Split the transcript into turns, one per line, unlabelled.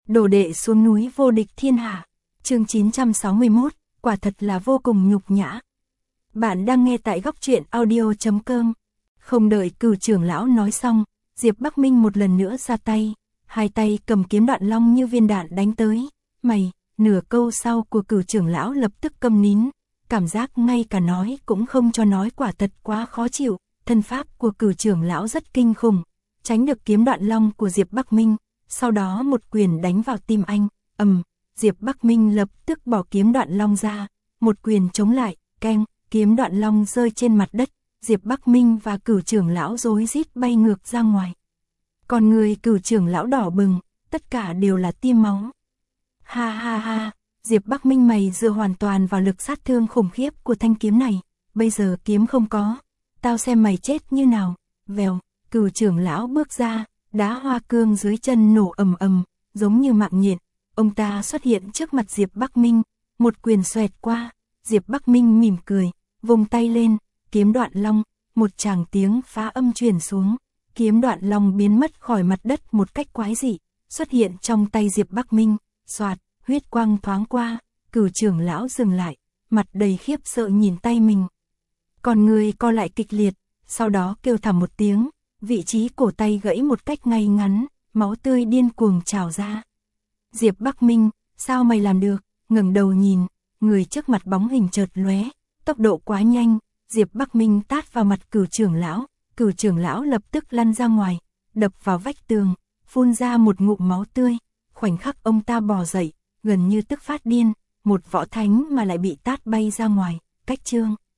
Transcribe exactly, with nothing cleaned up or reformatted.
Đồ đệ xuống núi vô địch thiên hạ. Chương chín trăm sáu mươi mốt, quả thật là vô cùng nhục nhã. Bạn đang nghe tại góc truyện audio chấm com. Không đợi Cửu trưởng lão nói xong, Diệp Bắc Minh một lần nữa ra tay, hai tay cầm kiếm Đoạn Long như viên đạn đánh tới. Mày, nửa câu sau của Cửu trưởng lão lập tức câm nín, cảm giác ngay cả nói cũng không cho nói, quả thật quá khó chịu. Thân pháp của Cửu trưởng lão rất kinh khủng, tránh được kiếm Đoạn Long của Diệp Bắc Minh, sau đó một quyền đánh vào tim anh. Ầm, Diệp Bắc Minh lập tức bỏ kiếm Đoạn Long ra, một quyền chống lại, keng, kiếm Đoạn Long rơi trên mặt đất. Diệp Bắc Minh và Cửu trưởng lão rối rít bay ngược ra ngoài. Còn người Cửu trưởng lão đỏ bừng, tất cả đều là tiêm máu. Ha ha ha, Diệp Bắc Minh mày dựa hoàn toàn vào lực sát thương khủng khiếp của thanh kiếm này, bây giờ kiếm không có, tao xem mày chết như nào. Vèo, Cửu trưởng lão bước ra, đá hoa cương dưới chân nổ ầm ầm, giống như mạng nhện. Ông ta xuất hiện trước mặt Diệp Bắc Minh, một quyền xoẹt qua. Diệp Bắc Minh mỉm cười, vung tay lên, kiếm Đoạn Long, một tràng tiếng phá âm truyền xuống. Kiếm Đoạn Long biến mất khỏi mặt đất một cách quái dị, xuất hiện trong tay Diệp Bắc Minh. Soạt, huyết quang thoáng qua, Cửu trưởng lão dừng lại, mặt đầy khiếp sợ nhìn tay mình. Còn người co lại kịch liệt, sau đó kêu thảm một tiếng, vị trí cổ tay gãy một cách ngay ngắn, máu tươi điên cuồng trào ra. Diệp Bắc Minh, sao mày làm được? Ngẩng đầu nhìn, người trước mặt bóng hình chợt lóe, tốc độ quá nhanh, Diệp Bắc Minh tát vào mặt Cửu trưởng lão, Cửu trưởng lão lập tức lăn ra ngoài, đập vào vách tường, phun ra một ngụm máu tươi. Khoảnh khắc ông ta bò dậy, gần như tức phát điên, một võ thánh mà lại bị tát bay ra ngoài. Cách chương